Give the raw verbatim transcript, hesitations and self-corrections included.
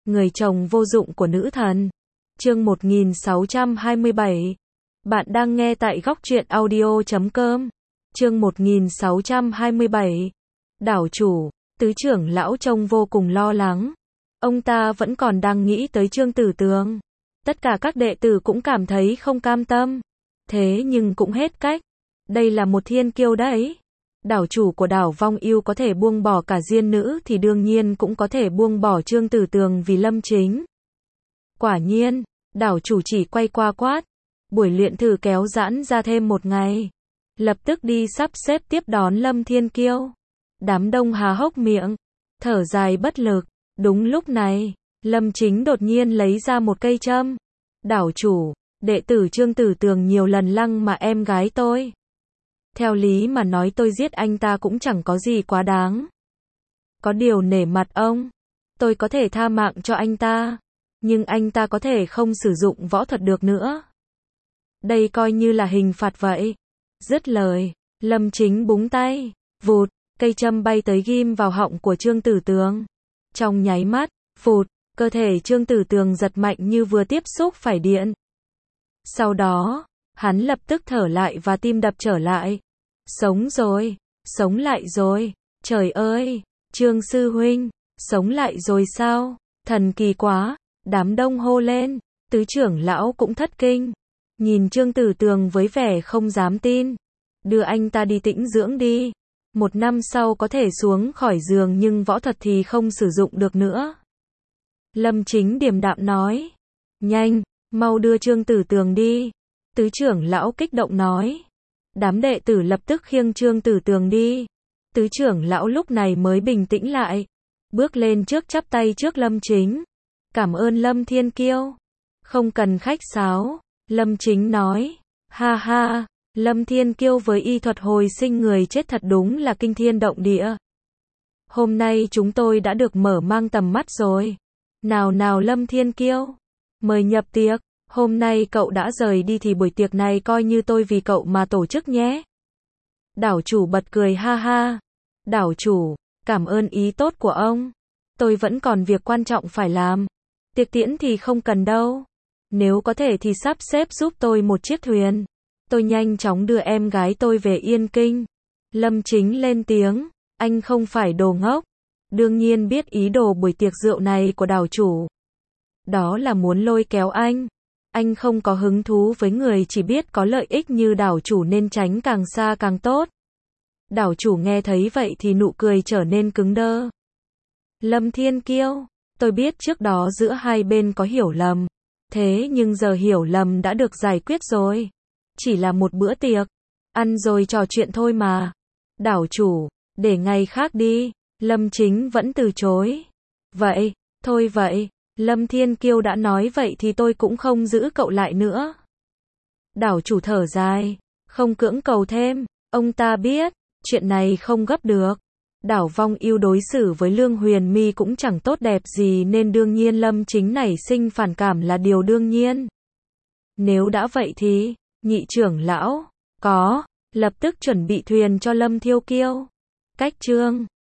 Người chồng vô dụng của nữ thần. Chương một nghìn sáu trăm hai mươi bảy. Bạn đang nghe tại góc truyện audio chấm com. Chương một nghìn sáu trăm hai mươi bảy. Đảo chủ, tứ trưởng lão trông vô cùng lo lắng. Ông ta vẫn còn đang nghĩ tới Trương Tử Tường. Tất cả các đệ tử cũng cảm thấy không cam tâm. Thế nhưng cũng hết cách. Đây là một thiên kiêu đấy. Đảo chủ của đảo Vong Yêu có thể buông bỏ cả Diên Nữ thì đương nhiên cũng có thể buông bỏ Trương Tử Tường vì Lâm Chính. Quả nhiên, đảo chủ chỉ quay qua quát. Buổi luyện thử kéo giãn ra thêm một ngày. Lập tức đi sắp xếp tiếp đón Lâm Thiên Kiêu. Đám đông há hốc miệng, thở dài bất lực. Đúng lúc này, Lâm Chính đột nhiên lấy ra một cây châm. Đảo chủ, đệ tử Trương Tử Tường nhiều lần lăng mà em gái tôi. Theo lý mà nói tôi giết anh ta cũng chẳng có gì quá đáng. Có điều nể mặt ông, tôi có thể tha mạng cho anh ta. Nhưng anh ta có thể không sử dụng võ thuật được nữa. Đây coi như là hình phạt vậy. Dứt lời, Lâm Chính búng tay, vụt, cây châm bay tới ghim vào họng của Trương Tử Tường. Trong nháy mắt, phụt, cơ thể Trương Tử Tường giật mạnh như vừa tiếp xúc phải điện. Sau đó, hắn lập tức thở lại và tim đập trở lại. Sống rồi, sống lại rồi, trời ơi, Trương sư huynh, sống lại rồi sao, thần kỳ quá, đám đông hô lên, tứ trưởng lão cũng thất kinh. Nhìn Trương Tử Tường với vẻ không dám tin. Đưa anh ta đi tĩnh dưỡng đi. Một năm sau có thể xuống khỏi giường nhưng võ thuật thì không sử dụng được nữa. Lâm Chính điềm đạm nói. Nhanh, mau đưa Trương Tử Tường đi. Tứ trưởng lão kích động nói. Đám đệ tử lập tức khiêng Trương Tử Tường đi. Tứ trưởng lão lúc này mới bình tĩnh lại. Bước lên trước chắp tay trước Lâm Chính. Cảm ơn Lâm Thiên Kiêu. Không cần khách sáo. Lâm Chính nói. Ha ha, Lâm Thiên Kiêu với y thuật hồi sinh người chết thật đúng là kinh thiên động địa. Hôm nay chúng tôi đã được mở mang tầm mắt rồi. Nào nào Lâm Thiên Kiêu, mời nhập tiệc. Hôm nay cậu đã rời đi thì buổi tiệc này coi như tôi vì cậu mà tổ chức nhé. Đảo chủ bật cười ha ha. Đảo chủ, cảm ơn ý tốt của ông. Tôi vẫn còn việc quan trọng phải làm. Tiệc tiễn thì không cần đâu. Nếu có thể thì sắp xếp giúp tôi một chiếc thuyền. Tôi nhanh chóng đưa em gái tôi về Yên Kinh. Lâm Chính lên tiếng. Anh không phải đồ ngốc. Đương nhiên biết ý đồ buổi tiệc rượu này của đảo chủ. Đó là muốn lôi kéo anh. Anh không có hứng thú với người chỉ biết có lợi ích như đảo chủ nên tránh càng xa càng tốt. Đảo chủ nghe thấy vậy thì nụ cười trở nên cứng đơ. Lâm Thiên Kiêu, tôi biết trước đó giữa hai bên có hiểu lầm. Thế nhưng giờ hiểu lầm đã được giải quyết rồi. Chỉ là một bữa tiệc. Ăn rồi trò chuyện thôi mà. Đảo chủ, để ngày khác đi. Lâm Chính vẫn từ chối. Vậy, thôi vậy. Lâm Thiên Kiêu đã nói vậy thì tôi cũng không giữ cậu lại nữa. Đảo chủ thở dài. Không cưỡng cầu thêm. Ông ta biết, chuyện này không gấp được. Đảo Vong Yêu đối xử với Lương Huyền My cũng chẳng tốt đẹp gì nên đương nhiên Lâm Chính nảy sinh phản cảm là điều đương nhiên. Nếu đã vậy thì, nhị trưởng lão, có, lập tức chuẩn bị thuyền cho Lâm Thiên Kiêu. Cách Trương